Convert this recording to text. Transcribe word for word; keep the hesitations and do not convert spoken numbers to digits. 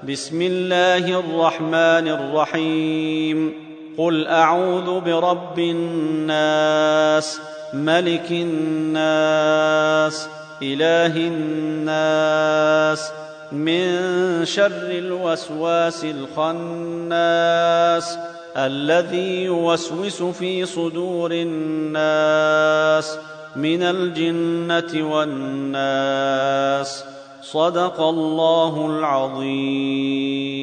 بسم الله الرحمن الرحيم. قل أعوذ برب الناس، ملك الناس، إله الناس، من شر الوسواس الخناس الذي يوسوس في صدور الناس من الجنة والناس. صدق الله العظيم.